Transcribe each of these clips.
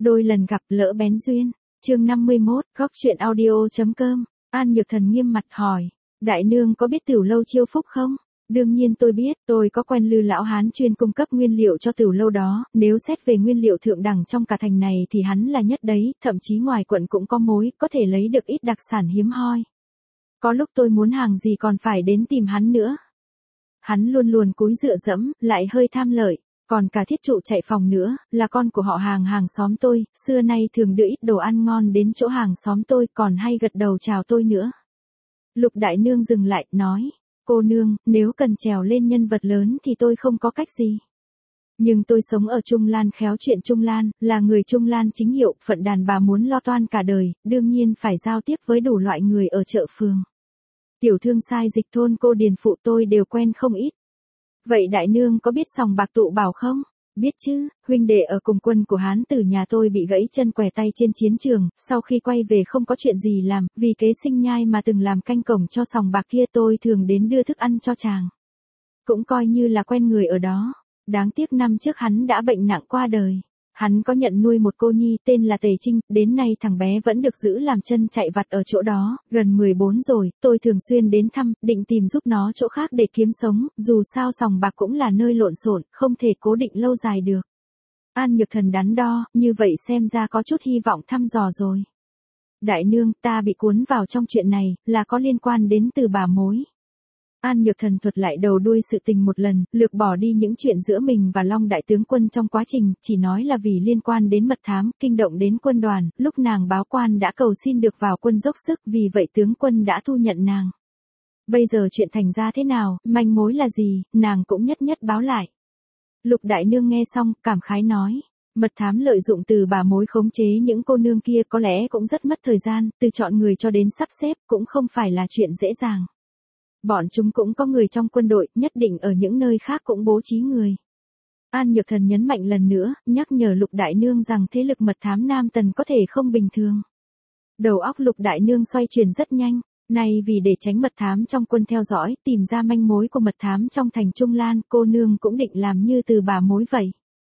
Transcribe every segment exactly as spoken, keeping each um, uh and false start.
Đôi lần gặp lỡ bén duyên. Chương năm mươi mốt, góc truyện audio.com. An Nhược Thần nghiêm mặt hỏi, đại nương có biết Tửu lâu Chiêu Phúc không? Đương nhiên tôi biết, tôi có quen Lư lão hán chuyên cung cấp nguyên liệu cho Tửu lâu đó, nếu xét về nguyên liệu thượng đẳng trong cả thành này thì hắn là nhất đấy, thậm chí ngoài quận cũng có mối, có thể lấy được ít đặc sản hiếm hoi. Có lúc tôi muốn hàng gì còn phải đến tìm hắn nữa. Hắn luôn luôn cúi dựa dẫm, lại hơi tham lợi, còn cả thiết trụ chạy phòng nữa, là con của họ hàng hàng xóm tôi, xưa nay thường đưa ít đồ ăn ngon đến chỗ hàng xóm tôi, còn hay gật đầu chào tôi nữa. Lục đại nương dừng lại, nói, cô nương, nếu cần trèo lên nhân vật lớn thì tôi không có cách gì. Nhưng tôi sống ở Trung Lan khéo chuyện Trung Lan, là người Trung Lan chính hiệu, phận đàn bà muốn lo toan cả đời, đương nhiên phải giao tiếp với đủ loại người ở chợ phường. Tiểu thương sai dịch thôn cô điền phụ tôi đều quen không ít. Vậy đại nương có biết sòng bạc tụ bảo không? Biết chứ, huynh đệ ở cùng quân của Hán Tử nhà tôi bị gãy chân què tay trên chiến trường, sau khi quay về không có chuyện gì làm, vì kế sinh nhai mà từng làm canh cổng cho sòng bạc kia, tôi thường đến đưa thức ăn cho chàng. Cũng coi như là quen người ở đó. Đáng tiếc năm trước hắn đã bệnh nặng qua đời. Hắn có nhận nuôi một cô nhi tên là Tề Trinh, đến nay thằng bé vẫn được giữ làm chân chạy vặt ở chỗ đó, gần mười bốn rồi, tôi thường xuyên đến thăm, định tìm giúp nó chỗ khác để kiếm sống, dù sao sòng bạc cũng là nơi lộn xộn, không thể cố định lâu dài được. An Nhược Thần đắn đo, như vậy xem ra có chút hy vọng thăm dò rồi. Đại nương, ta bị cuốn vào trong chuyện này, là có liên quan đến Từ bà mối. An Nhược Thần thuật lại đầu đuôi sự tình một lần, lược bỏ đi những chuyện giữa mình và Long đại tướng quân trong quá trình, chỉ nói là vì liên quan đến mật thám, kinh động đến quân đoàn, lúc nàng báo quan đã cầu xin được vào quân dốc sức, vì vậy tướng quân đã thu nhận nàng. Bây giờ chuyện thành ra thế nào, manh mối là gì, nàng cũng nhất nhất báo lại. Lục đại nương nghe xong, cảm khái nói, mật thám lợi dụng Từ bà mối khống chế những cô nương kia có lẽ cũng rất mất thời gian, từ chọn người cho đến sắp xếp cũng không phải là chuyện dễ dàng. Bọn chúng cũng có người trong quân đội, nhất định ở những nơi khác cũng bố trí người. An Nhược Thần nhấn mạnh lần nữa, nhắc nhở Lục đại nương rằng thế lực mật thám Nam Tần có thể không bình thường. Đầu óc Lục đại nương xoay chuyển rất nhanh, nay vì để tránh mật thám trong quân theo dõi, tìm ra manh mối của mật thám trong thành Trung Lan, cô nương cũng định làm như Từ bà mối vậy.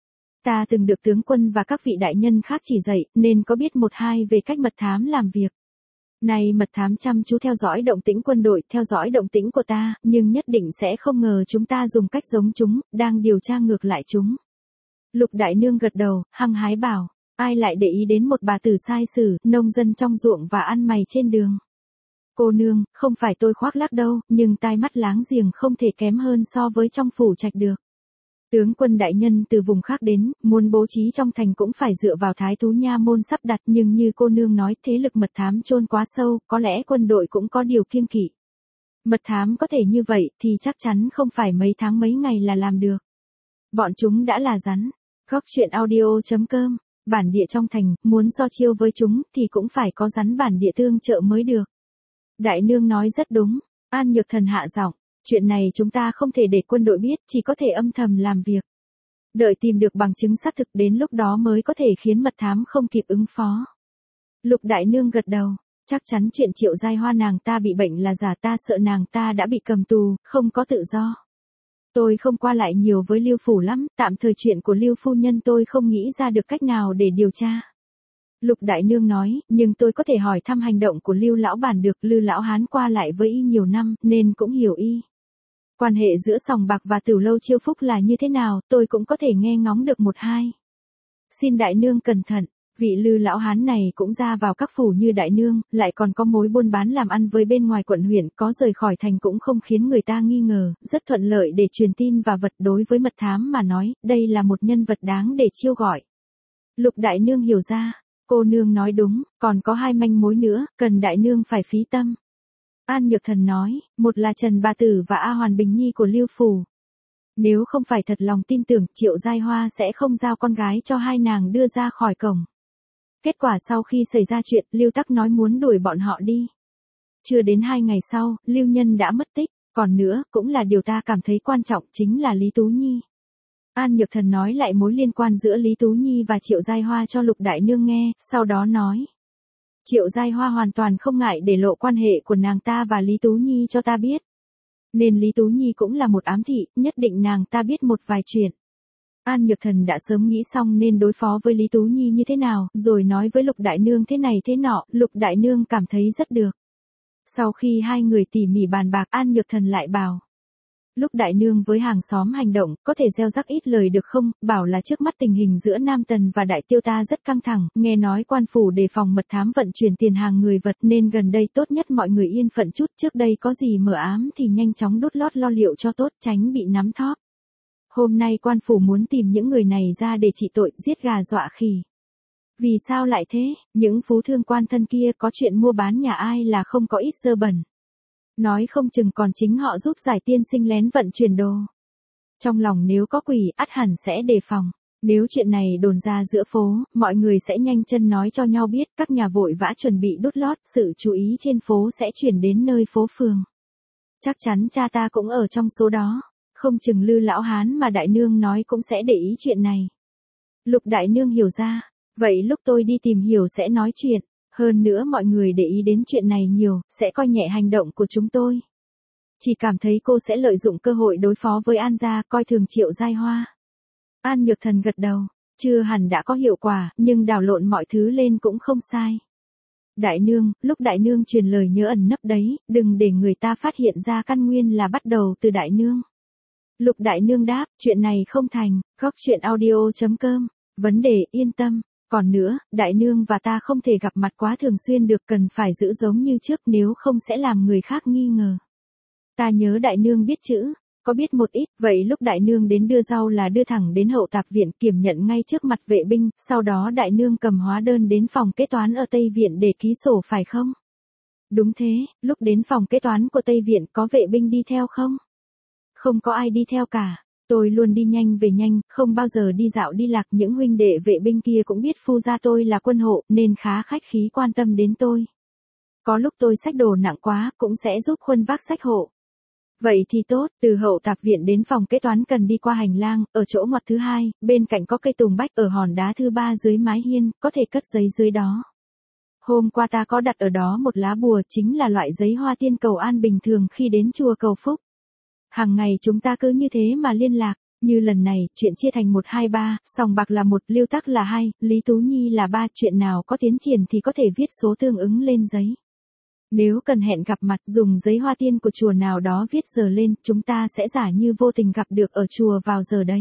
Ta từng được tướng quân và các vị đại nhân khác chỉ dạy, nên có biết một hai về cách mật thám làm việc. Này mật thám chăm chú theo dõi động tĩnh quân đội, theo dõi động tĩnh của ta, nhưng nhất định sẽ không ngờ chúng ta dùng cách giống chúng, đang điều tra ngược lại chúng. Lục đại nương gật đầu, hăng hái bảo, ai lại để ý đến một bà tử sai sử, nông dân trong ruộng và ăn mày trên đường. Cô nương, không phải tôi khoác lác đâu, nhưng tai mắt láng giềng không thể kém hơn so với trong phủ trạch được. Tướng quân đại nhân từ vùng khác đến, muốn bố trí trong thành cũng phải dựa vào thái thú nha môn sắp đặt, nhưng như cô nương nói thế lực mật thám chôn quá sâu, có lẽ quân đội cũng có điều kiêng kỵ. Mật thám có thể như vậy thì chắc chắn không phải mấy tháng mấy ngày là làm được. Bọn chúng đã là rắn. Góc truyện audio.com, bản địa trong thành, muốn so chiêu với chúng thì cũng phải có rắn bản địa tương trợ mới được. Đại nương nói rất đúng, An Nhược Thần hạ giọng. Chuyện này chúng ta không thể để quân đội biết, chỉ có thể âm thầm làm việc. Đợi tìm được bằng chứng xác thực đến lúc đó mới có thể khiến mật thám không kịp ứng phó. Lục đại nương gật đầu, chắc chắn chuyện Triệu Giai Hoa nàng ta bị bệnh là giả, ta sợ nàng ta đã bị cầm tù, không có tự do. Tôi không qua lại nhiều với Lưu phủ lắm, tạm thời chuyện của Lưu phu nhân tôi không nghĩ ra được cách nào để điều tra. Lục đại nương nói, nhưng tôi có thể hỏi thăm hành động của Lưu lão bản được, Lư lão hán qua lại với y nhiều năm, nên cũng hiểu y. Quan hệ giữa sòng bạc và Tửu lâu Chiêu Phúc là như thế nào, tôi cũng có thể nghe ngóng được một hai. Xin đại nương cẩn thận, vị Lư lão hán này cũng ra vào các phủ như đại nương, lại còn có mối buôn bán làm ăn với bên ngoài quận huyện, có rời khỏi thành cũng không khiến người ta nghi ngờ, rất thuận lợi để truyền tin và vật. Đối với mật thám mà nói, đây là một nhân vật đáng để chiêu gọi. Lục đại nương hiểu ra, cô nương nói đúng, còn có hai manh mối nữa, cần đại nương phải phí tâm. An Nhược Thần nói, một là Trần Bà Tử và A Hoàn Bình Nhi của Lưu phủ. Nếu không phải thật lòng tin tưởng, Triệu Giai Hoa sẽ không giao con gái cho hai nàng đưa ra khỏi cổng. Kết quả sau khi xảy ra chuyện, Lưu Tắc nói muốn đuổi bọn họ đi. Chưa đến hai ngày sau, Lưu Nhân đã mất tích, còn nữa, cũng là điều ta cảm thấy quan trọng, chính là Lý Tú Nhi. An Nhược Thần nói lại mối liên quan giữa Lý Tú Nhi và Triệu Giai Hoa cho Lục đại nương nghe, sau đó nói. Triệu Giai Hoa hoàn toàn không ngại để lộ quan hệ của nàng ta và Lý Tú Nhi cho ta biết. Nên Lý Tú Nhi cũng là một ám thị, nhất định nàng ta biết một vài chuyện. An Nhược Thần đã sớm nghĩ xong nên đối phó với Lý Tú Nhi như thế nào, rồi nói với Lục Đại Nương thế này thế nọ, Lục Đại Nương cảm thấy rất được. Sau khi hai người tỉ mỉ bàn bạc, An Nhược Thần lại bảo. Lúc Đại Nương với hàng xóm hành động, có thể gieo rắc ít lời được không, bảo là trước mắt tình hình giữa Nam Tần và Đại Tiêu ta rất căng thẳng, nghe nói quan phủ đề phòng mật thám vận chuyển tiền hàng người vật nên gần đây tốt nhất mọi người yên phận chút, trước đây có gì mờ ám thì nhanh chóng đốt lót lo liệu cho tốt, tránh bị nắm thóp. Hôm nay quan phủ muốn tìm những người này ra để trị tội, giết gà dọa khỉ. Vì sao lại thế, những phú thương quan thân kia có chuyện mua bán nhà ai là không có ít dơ bẩn. Nói không chừng còn chính họ giúp giải tiên sinh lén vận chuyển đồ. Trong lòng nếu có quỷ, ắt hẳn sẽ đề phòng. Nếu chuyện này đồn ra giữa phố, mọi người sẽ nhanh chân nói cho nhau biết, các nhà vội vã chuẩn bị đốt lót, sự chú ý trên phố sẽ chuyển đến nơi phố phường. Chắc chắn cha ta cũng ở trong số đó, không chừng Lư lão hán mà Đại Nương nói cũng sẽ để ý chuyện này. Lục Đại Nương hiểu ra, vậy lúc tôi đi tìm hiểu sẽ nói chuyện. Hơn nữa mọi người để ý đến chuyện này nhiều, sẽ coi nhẹ hành động của chúng tôi. Chỉ cảm thấy cô sẽ lợi dụng cơ hội đối phó với An gia, coi thường Triệu Giai Hoa. An Nhược Thần gật đầu, chưa hẳn đã có hiệu quả, nhưng đảo lộn mọi thứ lên cũng không sai. Đại Nương, lúc Đại Nương truyền lời nhớ ẩn nấp đấy, đừng để người ta phát hiện ra căn nguyên là bắt đầu từ Đại Nương. Lục Đại Nương đáp, chuyện này không thành, góc chuyện audio chấm com, vấn đề yên tâm. Còn nữa, Đại Nương và ta không thể gặp mặt quá thường xuyên được, cần phải giữ giống như trước, nếu không sẽ làm người khác nghi ngờ. Ta nhớ Đại Nương biết chữ, có biết một ít, vậy lúc Đại Nương đến đưa rau là đưa thẳng đến hậu tạp viện kiểm nhận ngay trước mặt vệ binh, sau đó Đại Nương cầm hóa đơn đến phòng kế toán ở Tây Viện để ký sổ phải không? Đúng thế, lúc đến phòng kế toán của Tây Viện có vệ binh đi theo không? Không có ai đi theo cả. Tôi luôn đi nhanh về nhanh, không bao giờ đi dạo đi lạc, những huynh đệ vệ binh kia cũng biết phu gia tôi là quân hộ, nên khá khách khí quan tâm đến tôi. Có lúc tôi xách đồ nặng quá, cũng sẽ giúp khuân vác xách hộ. Vậy thì tốt, từ hậu tạp viện đến phòng kế toán cần đi qua hành lang, ở chỗ ngoặt thứ hai, bên cạnh có cây tùng bách, ở hòn đá thứ ba dưới mái hiên, có thể cất giấy dưới đó. Hôm qua ta có đặt ở đó một lá bùa, chính là loại giấy hoa tiên cầu an bình thường khi đến chùa cầu phúc. Hàng ngày chúng ta cứ như thế mà liên lạc, như lần này, chuyện chia thành một hai ba, sòng bạc là một, Lưu Tắc là hai, Lý Tú Nhi là ba, chuyện nào có tiến triển thì có thể viết số tương ứng lên giấy. Nếu cần hẹn gặp mặt, dùng giấy hoa tiên của chùa nào đó viết giờ lên, chúng ta sẽ giả như vô tình gặp được ở chùa vào giờ đấy.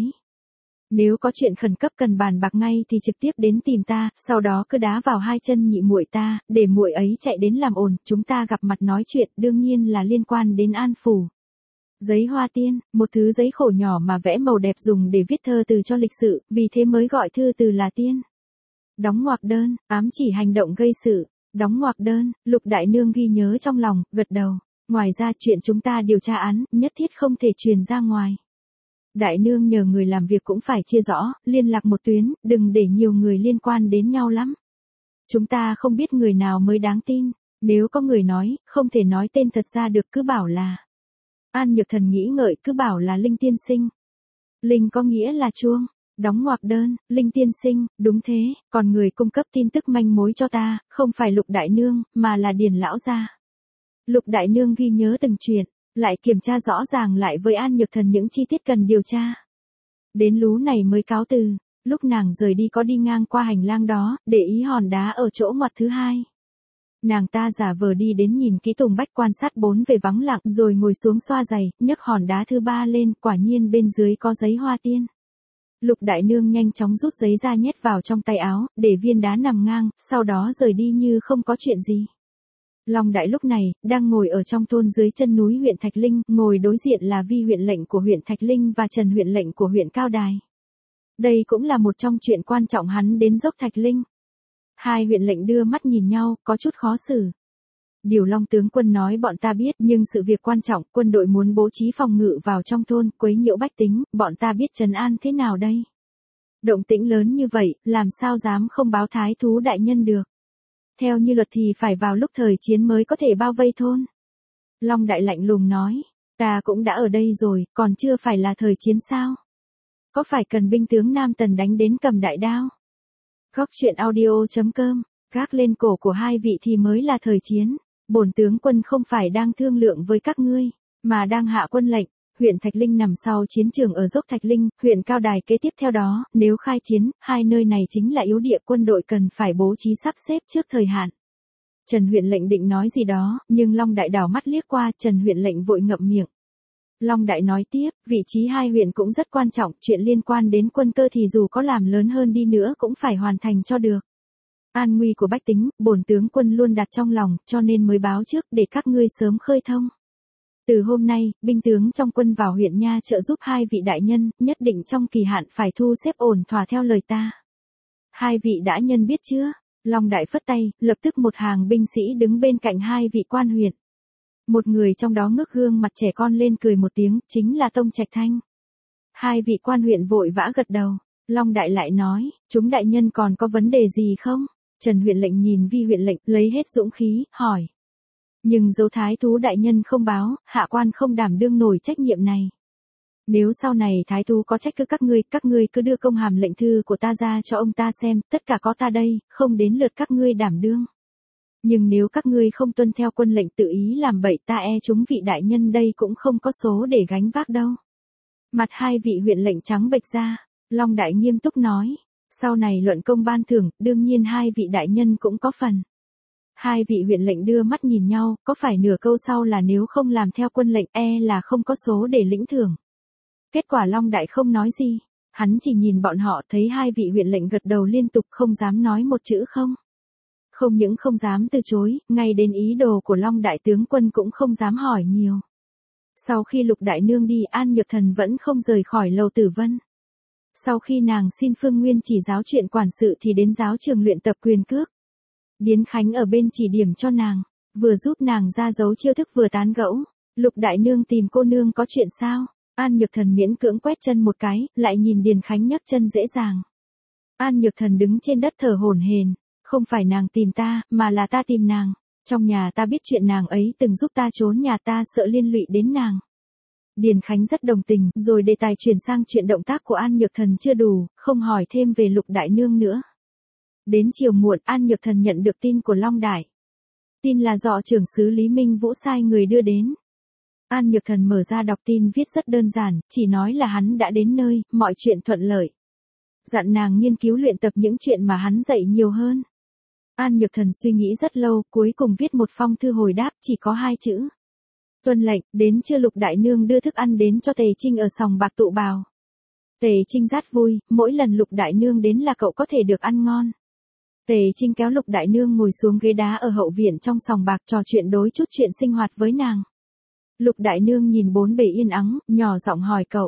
Nếu có chuyện khẩn cấp cần bàn bạc ngay thì trực tiếp đến tìm ta, sau đó cứ đá vào hai chân nhị muội ta, để muội ấy chạy đến làm ồn, chúng ta gặp mặt nói chuyện, đương nhiên là liên quan đến An phủ. Giấy hoa tiên, một thứ giấy khổ nhỏ mà vẽ màu đẹp dùng để viết thơ từ cho lịch sự, vì thế mới gọi thư từ là tiên. Đóng ngoặc đơn, ám chỉ hành động gây sự. Đóng ngoặc đơn, Lục Đại Nương ghi nhớ trong lòng, gật đầu. Ngoài ra chuyện chúng ta điều tra án, nhất thiết không thể truyền ra ngoài. Đại Nương nhờ người làm việc cũng phải chia rõ, liên lạc một tuyến, đừng để nhiều người liên quan đến nhau lắm. Chúng ta không biết người nào mới đáng tin, nếu có người nói, không thể nói tên thật ra được, cứ bảo là. An Nhược Thần nghĩ ngợi, cứ bảo là Linh tiên sinh. Linh có nghĩa là chuông. Đóng ngoặc đơn, Linh tiên sinh, đúng thế, còn người cung cấp tin tức manh mối cho ta, không phải Lục Đại Nương, mà là Điền lão gia. Lục Đại Nương ghi nhớ từng chuyện, lại kiểm tra rõ ràng lại với An Nhược Thần những chi tiết cần điều tra. Đến lú này mới cáo từ, lúc nàng rời đi có đi ngang qua hành lang đó, để ý hòn đá ở chỗ ngoặt thứ hai. Nàng ta giả vờ đi đến nhìn kỹ tùng bách quan sát bốn về vắng lặng, rồi ngồi xuống xoa giày, nhấc hòn đá thứ ba lên, quả nhiên bên dưới có giấy hoa tiên. Lục Đại Nương nhanh chóng rút giấy ra nhét vào trong tay áo, để viên đá nằm ngang, sau đó rời đi như không có chuyện gì. Long Đại lúc này, đang ngồi ở trong thôn dưới chân núi huyện Thạch Linh, ngồi đối diện là Vi huyện lệnh của huyện Thạch Linh và Trần huyện lệnh của huyện Cao Đài. Đây cũng là một trong chuyện quan trọng hắn đến dốc Thạch Linh. Hai huyện lệnh đưa mắt nhìn nhau, có chút khó xử. Điều Long tướng quân nói bọn ta biết, nhưng sự việc quan trọng, quân đội muốn bố trí phòng ngự vào trong thôn, quấy nhiễu bách tính, bọn ta biết trấn an thế nào đây? Động tĩnh lớn như vậy, làm sao dám không báo thái thú đại nhân được? Theo như luật thì phải vào lúc thời chiến mới có thể bao vây thôn. Long Đại lạnh lùng nói, ta cũng đã ở đây rồi, còn chưa phải là thời chiến sao? Có phải cần binh tướng Nam Tần đánh đến cầm đại đao? Góc chuyện audio chấm com, gác lên cổ của hai vị thì mới là thời chiến. Bổn tướng quân không phải đang thương lượng với các ngươi, mà đang hạ quân lệnh. huyện Thạch Linh nằm sau chiến trường ở dốc Thạch Linh, huyện Cao Đài kế tiếp theo đó, nếu khai chiến, hai nơi này chính là yếu địa quân đội cần phải bố trí sắp xếp trước thời hạn. Trần huyện lệnh định nói gì đó, nhưng Long Đại đảo mắt liếc qua, Trần huyện lệnh vội ngậm miệng. Long Đại nói tiếp, vị trí hai huyện cũng rất quan trọng, chuyện liên quan đến quân cơ thì dù có làm lớn hơn đi nữa cũng phải hoàn thành cho được. An nguy của bách tính, bổn tướng quân luôn đặt trong lòng, cho nên mới báo trước để các ngươi sớm khơi thông. Từ hôm nay, binh tướng trong quân vào huyện nha trợ giúp hai vị đại nhân, nhất định trong kỳ hạn phải thu xếp ổn thỏa theo lời ta. Hai vị đại nhân biết chưa? Long Đại phất tay, lập tức một hàng binh sĩ đứng bên cạnh hai vị quan huyện. Một người trong đó ngước gương mặt trẻ con lên cười một tiếng, chính là Tông Trạch Thanh. Hai vị quan huyện vội vã gật đầu. Long Đại lại nói, chúng đại nhân còn có vấn đề gì không? Trần huyện lệnh nhìn Vi huyện lệnh, lấy hết dũng khí, hỏi. Nhưng dấu thái thú đại nhân không báo, hạ quan không đảm đương nổi trách nhiệm này. Nếu sau này thái thú có trách cứ các ngươi, các ngươi cứ đưa công hàm lệnh thư của ta ra cho ông ta xem, tất cả có ta đây, không đến lượt các ngươi đảm đương. Nhưng nếu các ngươi không tuân theo quân lệnh tự ý làm bậy, ta e chúng vị đại nhân đây cũng không có số để gánh vác đâu. Mặt hai vị huyện lệnh trắng bệch ra, Long Đại nghiêm túc nói, sau này luận công ban thưởng, đương nhiên hai vị đại nhân cũng có phần. Hai vị huyện lệnh đưa mắt nhìn nhau, có phải nửa câu sau là nếu không làm theo quân lệnh e là không có số để lĩnh thưởng. Kết quả Long Đại không nói gì, hắn chỉ nhìn bọn họ, thấy hai vị huyện lệnh gật đầu liên tục không dám nói một chữ không. Không những không dám từ chối, ngay đến ý đồ của Long Đại tướng quân cũng không dám hỏi nhiều. Sau khi Lục Đại Nương đi, An Nhược Thần vẫn không rời khỏi Lầu Tử Vân. Sau khi nàng xin Phương Nguyên chỉ giáo chuyện quản sự thì đến giáo trường luyện tập quyền cước. Điến Khánh ở bên chỉ điểm cho nàng, vừa giúp nàng ra dấu chiêu thức vừa tán gẫu. Lục Đại Nương tìm cô nương có chuyện sao? An Nhược Thần miễn cưỡng quét chân một cái, lại nhìn Điền Khánh nhấc chân dễ dàng. An Nhược Thần đứng trên đất thở hổn hển, không phải nàng tìm ta, mà là ta tìm nàng. Trong nhà ta biết chuyện nàng ấy từng giúp ta trốn nhà, ta sợ liên lụy đến nàng. Điền Khánh rất đồng tình, rồi đề tài chuyển sang chuyện động tác của An Nhược Thần chưa đủ, không hỏi thêm về Lục Đại Nương nữa. Đến chiều muộn, An Nhược Thần nhận được tin của Long Đại. Tin là do trưởng sứ Lý Minh Vũ sai người đưa đến. An Nhược Thần mở ra đọc tin viết rất đơn giản, chỉ nói là hắn đã đến nơi, mọi chuyện thuận lợi. Dặn nàng nghiên cứu luyện tập những chuyện mà hắn dạy nhiều hơn. An Nhược Thần suy nghĩ rất lâu, cuối cùng viết một phong thư hồi đáp, chỉ có hai chữ. Tuân lệnh. Đến trưa Lục Đại Nương đưa thức ăn đến cho Tề Trinh ở sòng bạc tụ bào. Tề Trinh rất vui, mỗi lần Lục Đại Nương đến là cậu có thể được ăn ngon. Tề Trinh kéo Lục Đại Nương ngồi xuống ghế đá ở hậu viện trong sòng bạc, trò chuyện đối chút chuyện sinh hoạt với nàng. Lục Đại Nương nhìn bốn bề yên ắng, nhỏ giọng hỏi cậu.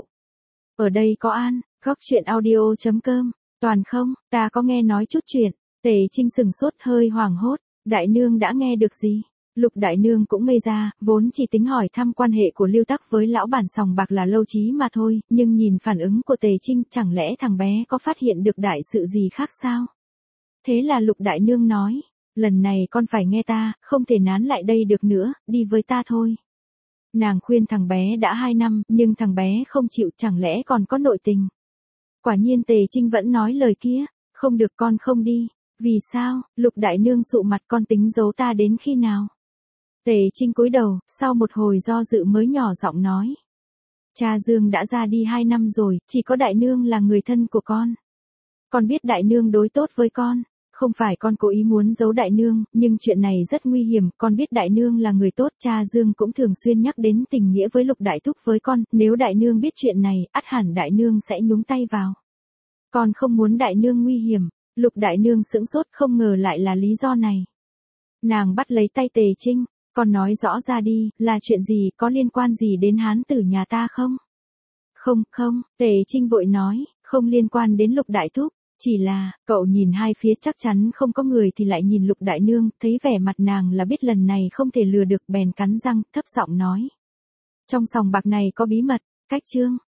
Ở đây có An, góc chuyện audio chấm com, toàn không, ta có nghe nói chút chuyện. Tề Trinh sừng sốt hơi hoảng hốt, Đại Nương đã nghe được gì? Lục Đại Nương cũng ngây ra, vốn chỉ tính hỏi thăm quan hệ của Lưu Tắc với lão bản sòng bạc là Lâu Chí mà thôi, nhưng nhìn phản ứng của Tề Trinh, chẳng lẽ thằng bé có phát hiện được đại sự gì khác sao? Thế là Lục Đại Nương nói, lần này con phải nghe ta, không thể nán lại đây được nữa, đi với ta thôi. Nàng khuyên thằng bé đã hai năm, nhưng thằng bé không chịu, chẳng lẽ còn có nội tình. Quả nhiên Tề Trinh vẫn nói lời kia, không được, con không đi. Vì sao? Lục Đại Nương sụ mặt, con tính giấu ta đến khi nào? Tề Trinh cúi đầu, sau một hồi do dự mới nhỏ giọng nói. Cha Dương đã ra đi hai năm rồi, chỉ có Đại Nương là người thân của con. Con biết Đại Nương đối tốt với con, không phải con cố ý muốn giấu Đại Nương, nhưng chuyện này rất nguy hiểm, con biết Đại Nương là người tốt, cha Dương cũng thường xuyên nhắc đến tình nghĩa với Lục Đại Thúc với con, nếu Đại Nương biết chuyện này, ắt hẳn Đại Nương sẽ nhúng tay vào. Con không muốn Đại Nương nguy hiểm. Lục Đại Nương sững sốt, không ngờ lại là lý do này. Nàng bắt lấy tay Tề Trinh, con nói rõ ra đi, là chuyện gì, có liên quan gì đến hán tử nhà ta không? Không, không, Tề Trinh vội nói, không liên quan đến Lục Đại Thúc, chỉ là, cậu nhìn hai phía chắc chắn không có người thì lại nhìn Lục Đại Nương, thấy vẻ mặt nàng là biết lần này không thể lừa được, bèn cắn răng, thấp giọng nói. Trong sòng bạc này có bí mật, cách chương.